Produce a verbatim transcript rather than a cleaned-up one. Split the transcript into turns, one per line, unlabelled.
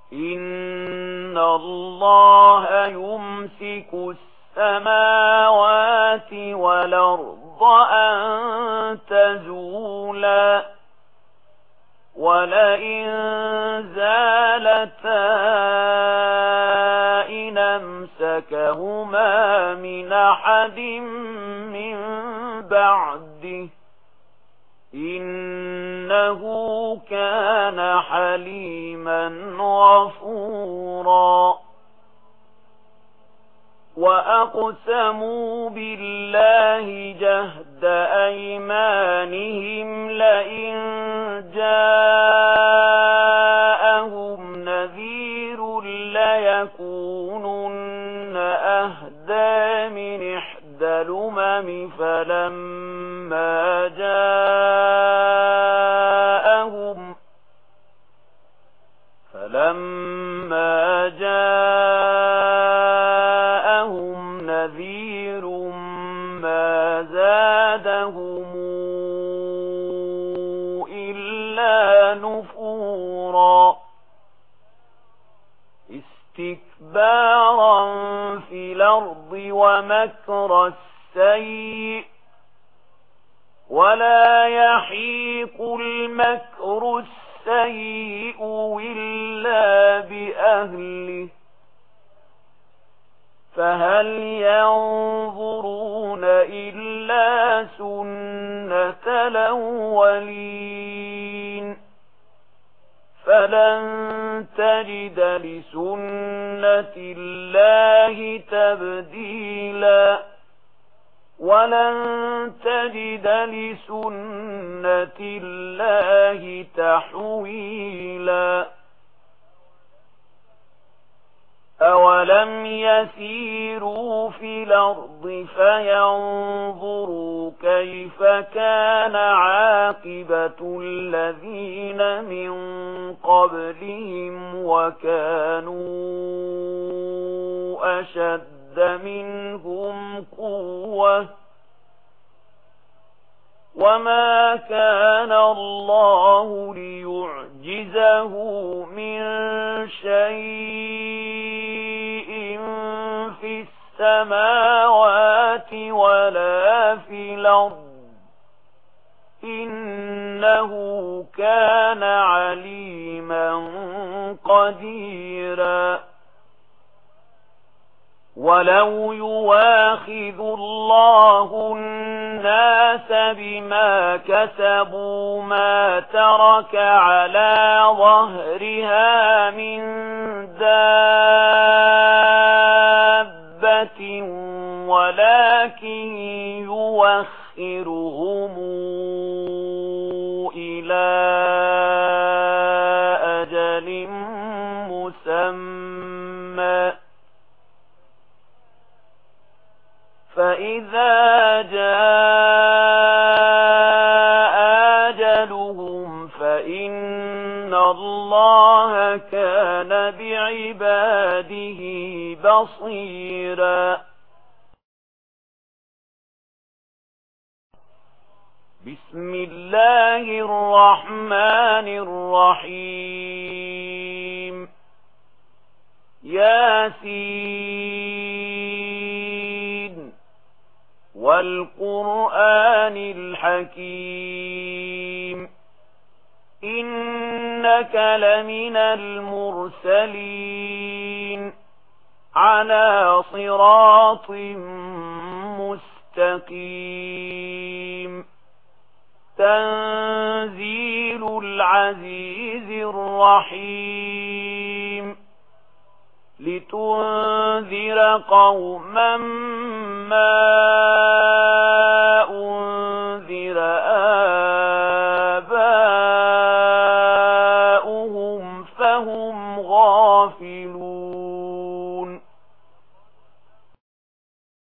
إن الله يمسك السماوات والأرض أن تزولا ولئن زالتا إن أمسكهما من أحد من بعده إنه كان حليما غفورا. وأقسموا بالله جهد أيمانهم لئن جاءهم نذير ليكونن أهدى من إحدى الأمم فلما جاءهم فلما جاءهم نذير ما زادهم إلا نفورا استكبارا في الأرض ومكر السيء ولا يحيق المكر السيء إلا بأهله فهل ينظرون إلا سنة الأولين فلن تجد لسنة الله تبديلا ولن تجد لسنة الله تحويلا. أولم يسيروا في الأرض فينظروا كيف كان عاقبة الذين من قبلهم وكانوا أشد منهم قوة وما كان الله ليعجزه من شيء في السماوات ولا في الأرض إنه كان عليما قديرا. ولو يواخذ الله الناس بما كسبوا ما ترك على ظهرها من دابة ولكن يوخرهم إلى أجل مسمى فإذا جاء أجلهم فإن الله كان بعباده بصيرا. بسم الله الرحمن الرحيم. ياسين والقرآن الحكيم إنك لمن المرسلين على صراط مستقيم تنزيل العزيز الرحيم لتنذر قوما ما